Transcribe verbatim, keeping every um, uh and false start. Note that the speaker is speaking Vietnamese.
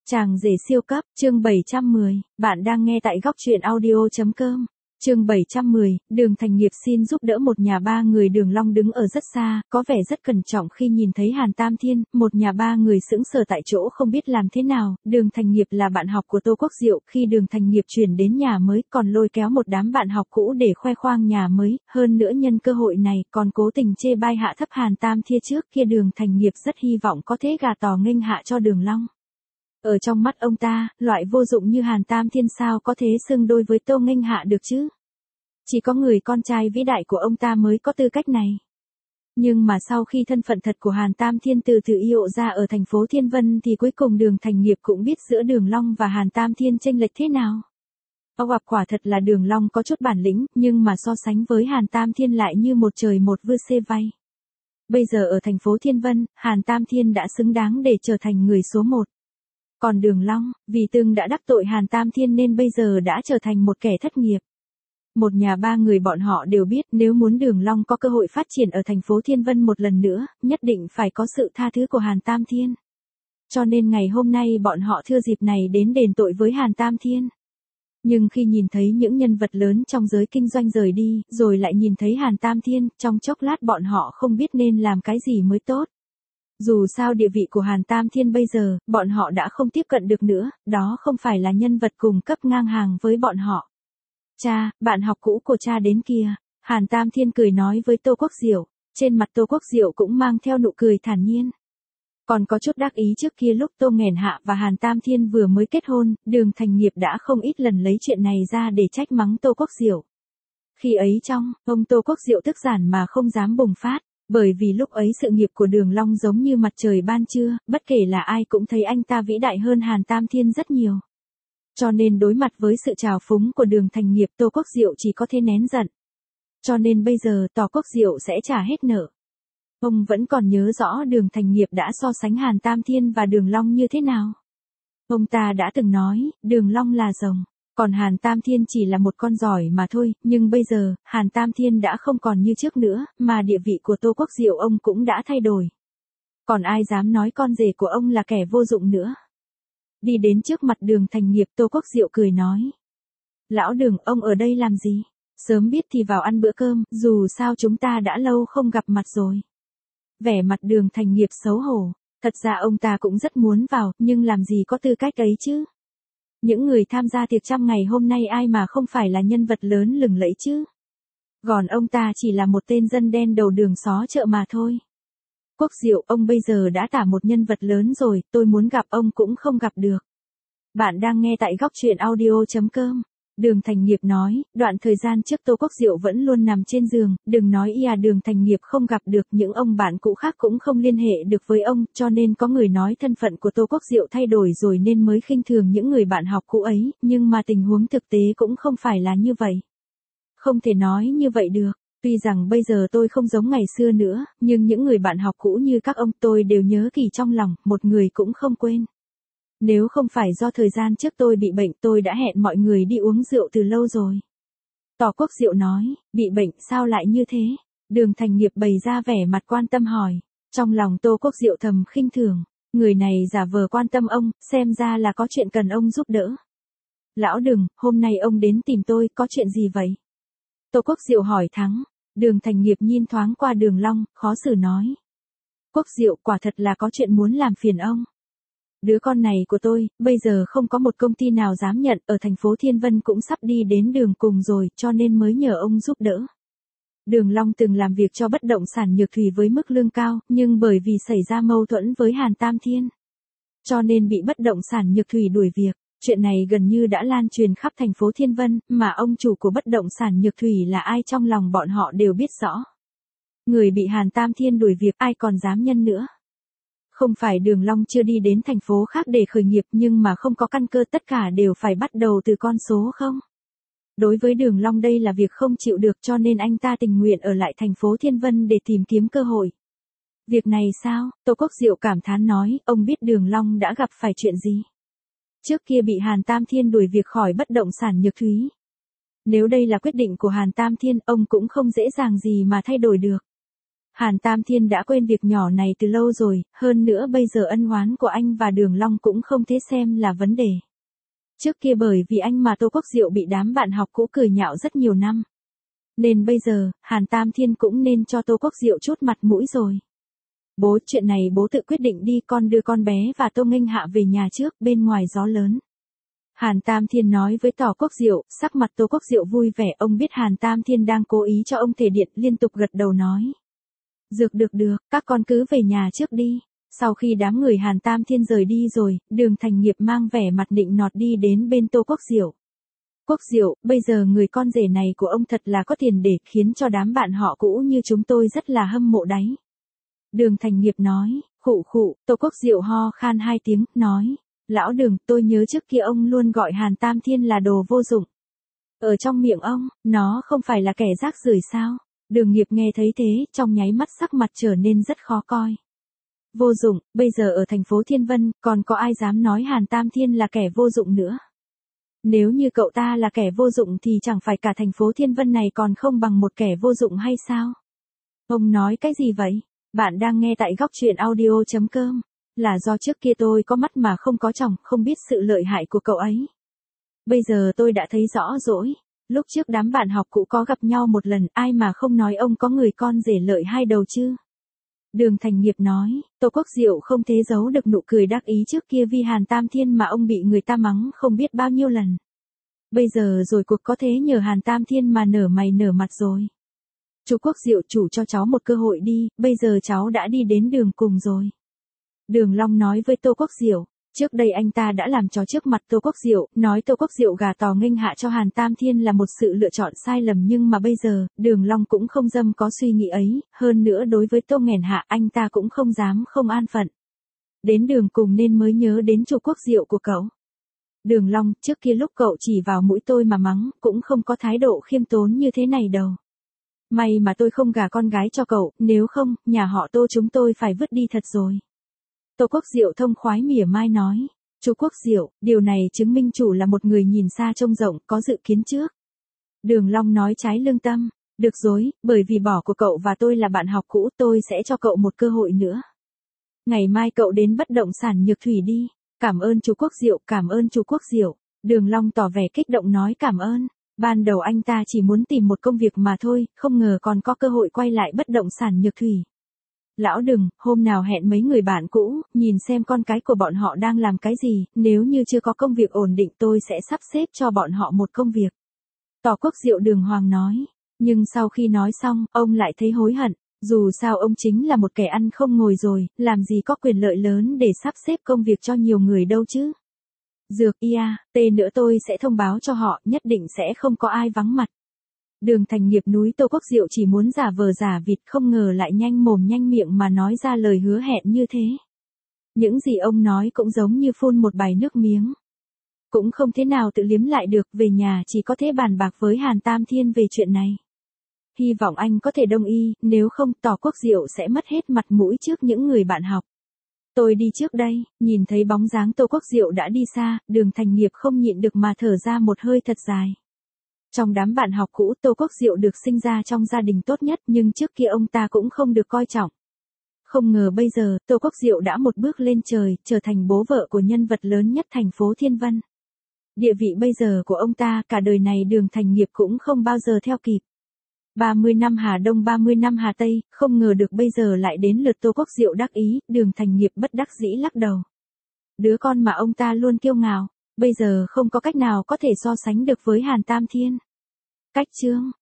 Chàng rể siêu cấp, chương bảy trăm mười, bạn đang nghe tại góc truyện audio chấm com. Chương bảy trăm mười, Đường Thành Nghiệp xin giúp đỡ một nhà ba người. Đường Long đứng ở rất xa, có vẻ rất cẩn trọng khi nhìn thấy Hàn Tam Thiên, một nhà ba người sững sờ tại chỗ không biết làm thế nào. Đường Thành Nghiệp là bạn học của Tô Quốc Diệu, khi Đường Thành Nghiệp chuyển đến nhà mới còn lôi kéo một đám bạn học cũ để khoe khoang nhà mới, hơn nữa nhân cơ hội này còn cố tình chê bai hạ thấp Hàn Tam Thiên. Trước kia Đường Thành Nghiệp rất hy vọng có thể gà tỏ nghênh hạ cho Đường Long. Ở trong mắt ông ta, loại vô dụng như Hàn Tam Thiên sao có thể xưng đôi với Tô Nghênh Hạ được chứ? Chỉ có người con trai vĩ đại của ông ta mới có tư cách này. Nhưng mà sau khi thân phận thật của Hàn Tam Thiên từ từ lộ ra ở thành phố Thiên Vân thì cuối cùng Đường Thành Nghiệp cũng biết giữa Đường Long và Hàn Tam Thiên chênh lệch thế nào. Ông gặp quả thật là Đường Long có chút bản lĩnh, nhưng mà so sánh với Hàn Tam Thiên lại như một trời một vư xê vay. Bây giờ ở thành phố Thiên Vân, Hàn Tam Thiên đã xứng đáng để trở thành người số một. Còn Đường Long, vì từng đã đắc tội Hàn Tam Thiên nên bây giờ đã trở thành một kẻ thất nghiệp. Một nhà ba người bọn họ đều biết nếu muốn Đường Long có cơ hội phát triển ở thành phố Thiên Vân một lần nữa, nhất định phải có sự tha thứ của Hàn Tam Thiên. Cho nên ngày hôm nay bọn họ thừa dịp này đến đền tội với Hàn Tam Thiên. Nhưng khi nhìn thấy những nhân vật lớn trong giới kinh doanh rời đi, rồi lại nhìn thấy Hàn Tam Thiên, trong chốc lát bọn họ không biết nên làm cái gì mới tốt. Dù sao địa vị của Hàn Tam Thiên bây giờ, bọn họ đã không tiếp cận được nữa, đó không phải là nhân vật cùng cấp ngang hàng với bọn họ. Cha, bạn học cũ của cha đến kìa, Hàn Tam Thiên cười nói với Tô Quốc Diệu, trên mặt Tô Quốc Diệu cũng mang theo nụ cười thản nhiên. Còn có chút đắc ý trước kia lúc Tô Nghèn Hạ và Hàn Tam Thiên vừa mới kết hôn, Đường Thành Nghiệp đã không ít lần lấy chuyện này ra để trách mắng Tô Quốc Diệu. Khi ấy trong, ông Tô Quốc Diệu tức giản mà không dám bùng phát. Bởi vì lúc ấy sự nghiệp của Đường Long giống như mặt trời ban trưa, bất kể là ai cũng thấy anh ta vĩ đại hơn Hàn Tam Thiên rất nhiều. Cho nên đối mặt với sự trào phúng của Đường Thành Nghiệp, Tô Quốc Diệu chỉ có thể nén giận. Cho nên bây giờ Tô Quốc Diệu sẽ trả hết nợ. Ông vẫn còn nhớ rõ Đường Thành Nghiệp đã so sánh Hàn Tam Thiên và Đường Long như thế nào. Ông ta đã từng nói, Đường Long là rồng. Còn Hàn Tam Thiên chỉ là một con giỏi mà thôi, nhưng bây giờ, Hàn Tam Thiên đã không còn như trước nữa, mà địa vị của Tô Quốc Diệu ông cũng đã thay đổi. Còn ai dám nói con rể của ông là kẻ vô dụng nữa. Đi đến trước mặt Đường Thành Nghiệp, Tô Quốc Diệu cười nói. Lão Đường, ông ở đây làm gì? Sớm biết thì vào ăn bữa cơm, dù sao chúng ta đã lâu không gặp mặt rồi. Vẻ mặt Đường Thành Nghiệp xấu hổ, thật ra ông ta cũng rất muốn vào, nhưng làm gì có tư cách ấy chứ? Những người tham gia tiệc trăm ngày hôm nay ai mà không phải là nhân vật lớn lừng lẫy chứ. Còn ông ta chỉ là một tên dân đen đầu đường xó chợ mà thôi. Quốc Diệu, ông bây giờ đã tả một nhân vật lớn rồi, tôi muốn gặp ông cũng không gặp được. Bạn đang nghe tại góc truyện audio chấm com. Đường Thành Nghiệp nói, đoạn thời gian trước Tô Quốc Diệu vẫn luôn nằm trên giường, đừng nói y à Đường Thành Nghiệp không gặp được, những ông bạn cũ khác cũng không liên hệ được với ông, cho nên có người nói thân phận của Tô Quốc Diệu thay đổi rồi nên mới khinh thường những người bạn học cũ ấy, nhưng mà tình huống thực tế cũng không phải là như vậy. Không thể nói như vậy được, tuy rằng bây giờ tôi không giống ngày xưa nữa, nhưng những người bạn học cũ như các ông tôi đều nhớ kỳ trong lòng, một người cũng không quên. Nếu không phải do thời gian trước tôi bị bệnh tôi đã hẹn mọi người đi uống rượu từ lâu rồi. Tô Quốc Diệu nói, bị bệnh sao lại như thế? Đường Thành Nghiệp bày ra vẻ mặt quan tâm hỏi. Trong lòng Tô Quốc Diệu thầm khinh thường, người này giả vờ quan tâm ông, xem ra là có chuyện cần ông giúp đỡ. Lão Đường, hôm nay ông đến tìm tôi, có chuyện gì vậy? Tô Quốc Diệu hỏi thẳng. Đường Thành Nghiệp nhìn thoáng qua Đường Long, khó xử nói. Quốc Diệu, quả thật là có chuyện muốn làm phiền ông. Đứa con này của tôi, bây giờ không có một công ty nào dám nhận, ở thành phố Thiên Vân cũng sắp đi đến đường cùng rồi, cho nên mới nhờ ông giúp đỡ. Đường Long từng làm việc cho bất động sản Nhược Thủy với mức lương cao, nhưng bởi vì xảy ra mâu thuẫn với Hàn Tam Thiên, cho nên bị bất động sản Nhược Thủy đuổi việc. Chuyện này gần như đã lan truyền khắp thành phố Thiên Vân, mà ông chủ của bất động sản Nhược Thủy là ai trong lòng bọn họ đều biết rõ. Người bị Hàn Tam Thiên đuổi việc ai còn dám nhân nữa. Không phải Đường Long chưa đi đến thành phố khác để khởi nghiệp nhưng mà không có căn cơ, tất cả đều phải bắt đầu từ con số không. Đối với Đường Long đây là việc không chịu được, cho nên anh ta tình nguyện ở lại thành phố Thiên Vân để tìm kiếm cơ hội. Việc này sao? Tô Quốc Diệu cảm thán nói, ông biết Đường Long đã gặp phải chuyện gì? Trước kia bị Hàn Tam Thiên đuổi việc khỏi bất động sản Nhược Thúy. Nếu đây là quyết định của Hàn Tam Thiên, ông cũng không dễ dàng gì mà thay đổi được. Hàn Tam Thiên đã quên việc nhỏ này từ lâu rồi, hơn nữa bây giờ ân oán của anh và Đường Long cũng không thể xem là vấn đề. Trước kia bởi vì anh mà Tô Quốc Diệu bị đám bạn học cũ cười nhạo rất nhiều năm. Nên bây giờ, Hàn Tam Thiên cũng nên cho Tô Quốc Diệu chút mặt mũi rồi. Bố, chuyện này bố tự quyết định đi, con đưa con bé và Tô Nghênh Hạ về nhà trước, bên ngoài gió lớn. Hàn Tam Thiên nói với Tỏ Quốc Diệu, sắc mặt Tô Quốc Diệu vui vẻ, ông biết Hàn Tam Thiên đang cố ý cho ông thể điện, liên tục gật đầu nói. Dược được được, các con cứ về nhà trước đi. Sau khi đám người Hàn Tam Thiên rời đi rồi, Đường Thành Nghiệp mang vẻ mặt nịnh nọt đi đến bên Tô Quốc Diệu. Quốc Diệu, bây giờ người con rể này của ông thật là có tiền để khiến cho đám bạn họ cũ như chúng tôi rất là hâm mộ đấy. Đường Thành Nghiệp nói, khụ khụ, Tô Quốc Diệu ho khan hai tiếng, nói. Lão Đường, tôi nhớ trước kia ông luôn gọi Hàn Tam Thiên là đồ vô dụng. Ở trong miệng ông, nó không phải là kẻ rác rưởi sao? Đường Nghiệp nghe thấy thế, trong nháy mắt sắc mặt trở nên rất khó coi. Vô dụng, bây giờ ở thành phố Thiên Vân, còn có ai dám nói Hàn Tam Thiên là kẻ vô dụng nữa? Nếu như cậu ta là kẻ vô dụng thì chẳng phải cả thành phố Thiên Vân này còn không bằng một kẻ vô dụng hay sao? Ông nói cái gì vậy? Bạn đang nghe tại góc truyện audio chấm com. Là do trước kia tôi có mắt mà không có tròng, không biết sự lợi hại của cậu ấy. Bây giờ tôi đã thấy rõ rồi. Lúc trước đám bạn học cũ có gặp nhau một lần, ai mà không nói ông có người con rể lợi hai đầu chứ? Đường Thành Nghiệp nói, Tô Quốc Diệu không thể giấu được nụ cười đắc ý trước kia vì Hàn Tam Thiên mà ông bị người ta mắng không biết bao nhiêu lần. Bây giờ rồi cuộc có thế nhờ Hàn Tam Thiên mà nở mày nở mặt rồi. Chú Quốc Diệu, chủ cho cháu một cơ hội đi, bây giờ cháu đã đi đến đường cùng rồi. Đường Long nói với Tô Quốc Diệu, trước đây anh ta đã làm trò trước mặt Tô Quốc Diệu, nói Tô Quốc Diệu gả Tò Nghênh Hạ cho Hàn Tam Thiên là một sự lựa chọn sai lầm, nhưng mà bây giờ, Đường Long cũng không dâm có suy nghĩ ấy, hơn nữa đối với Tô Nghênh Hạ anh ta cũng không dám không an phận. Đến đường cùng nên mới nhớ đến Chu Quốc Diệu của cậu. Đường Long, trước kia lúc cậu chỉ vào mũi tôi mà mắng, cũng không có thái độ khiêm tốn như thế này đâu. May mà tôi không gả con gái cho cậu, nếu không, nhà họ Tô chúng tôi phải vứt đi thật rồi. Tô Quốc Diệu thông khoái mỉa mai nói, chú Quốc Diệu, điều này chứng minh chủ là một người nhìn xa trông rộng, có dự kiến trước. Đường Long nói trái lương tâm, được rồi, bởi vì bỏ của cậu và tôi là bạn học cũ, tôi sẽ cho cậu một cơ hội nữa. Ngày mai cậu đến bất động sản Nhược Thủy đi. Cảm ơn chú Quốc Diệu, cảm ơn chú Quốc Diệu. Đường Long tỏ vẻ kích động nói cảm ơn. Ban đầu anh ta chỉ muốn tìm một công việc mà thôi, không ngờ còn có cơ hội quay lại bất động sản Nhược Thủy. Lão Đừng, hôm nào hẹn mấy người bạn cũ, nhìn xem con cái của bọn họ đang làm cái gì, nếu như chưa có công việc ổn định tôi sẽ sắp xếp cho bọn họ một công việc. Tỏ Quốc Diệu Đường Hoàng nói, nhưng sau khi nói xong, ông lại thấy hối hận, dù sao ông chính là một kẻ ăn không ngồi rồi, làm gì có quyền lợi lớn để sắp xếp công việc cho nhiều người đâu chứ. Dược ia, tê nữa tôi sẽ thông báo cho họ, nhất định sẽ không có ai vắng mặt. Đường Thành Nghiệp núi Tô Quốc Diệu chỉ muốn giả vờ giả vịt, không ngờ lại nhanh mồm nhanh miệng mà nói ra lời hứa hẹn như thế. Những gì ông nói cũng giống như phun một bài nước miếng. Cũng không thế nào tự liếm lại được, về nhà chỉ có thể bàn bạc với Hàn Tam Thiên về chuyện này. Hy vọng anh có thể đồng ý, nếu không Tỏ Quốc Diệu sẽ mất hết mặt mũi trước những người bạn học. Tôi đi trước đây, nhìn thấy bóng dáng Tô Quốc Diệu đã đi xa, Đường Thành Nghiệp không nhịn được mà thở ra một hơi thật dài. Trong đám bạn học cũ, Tô Quốc Diệu được sinh ra trong gia đình tốt nhất, nhưng trước kia ông ta cũng không được coi trọng. Không ngờ bây giờ, Tô Quốc Diệu đã một bước lên trời, trở thành bố vợ của nhân vật lớn nhất thành phố Thiên Vân. Địa vị bây giờ của ông ta, cả đời này Đường Thành Nghiệp cũng không bao giờ theo kịp. ba mươi năm Hà Đông ba mươi năm Hà Tây, không ngờ được bây giờ lại đến lượt Tô Quốc Diệu đắc ý, Đường Thành Nghiệp bất đắc dĩ lắc đầu. Đứa con mà ông ta luôn kiêu ngạo, bây giờ không có cách nào có thể so sánh được với Hàn Tam Thiên. Cách chương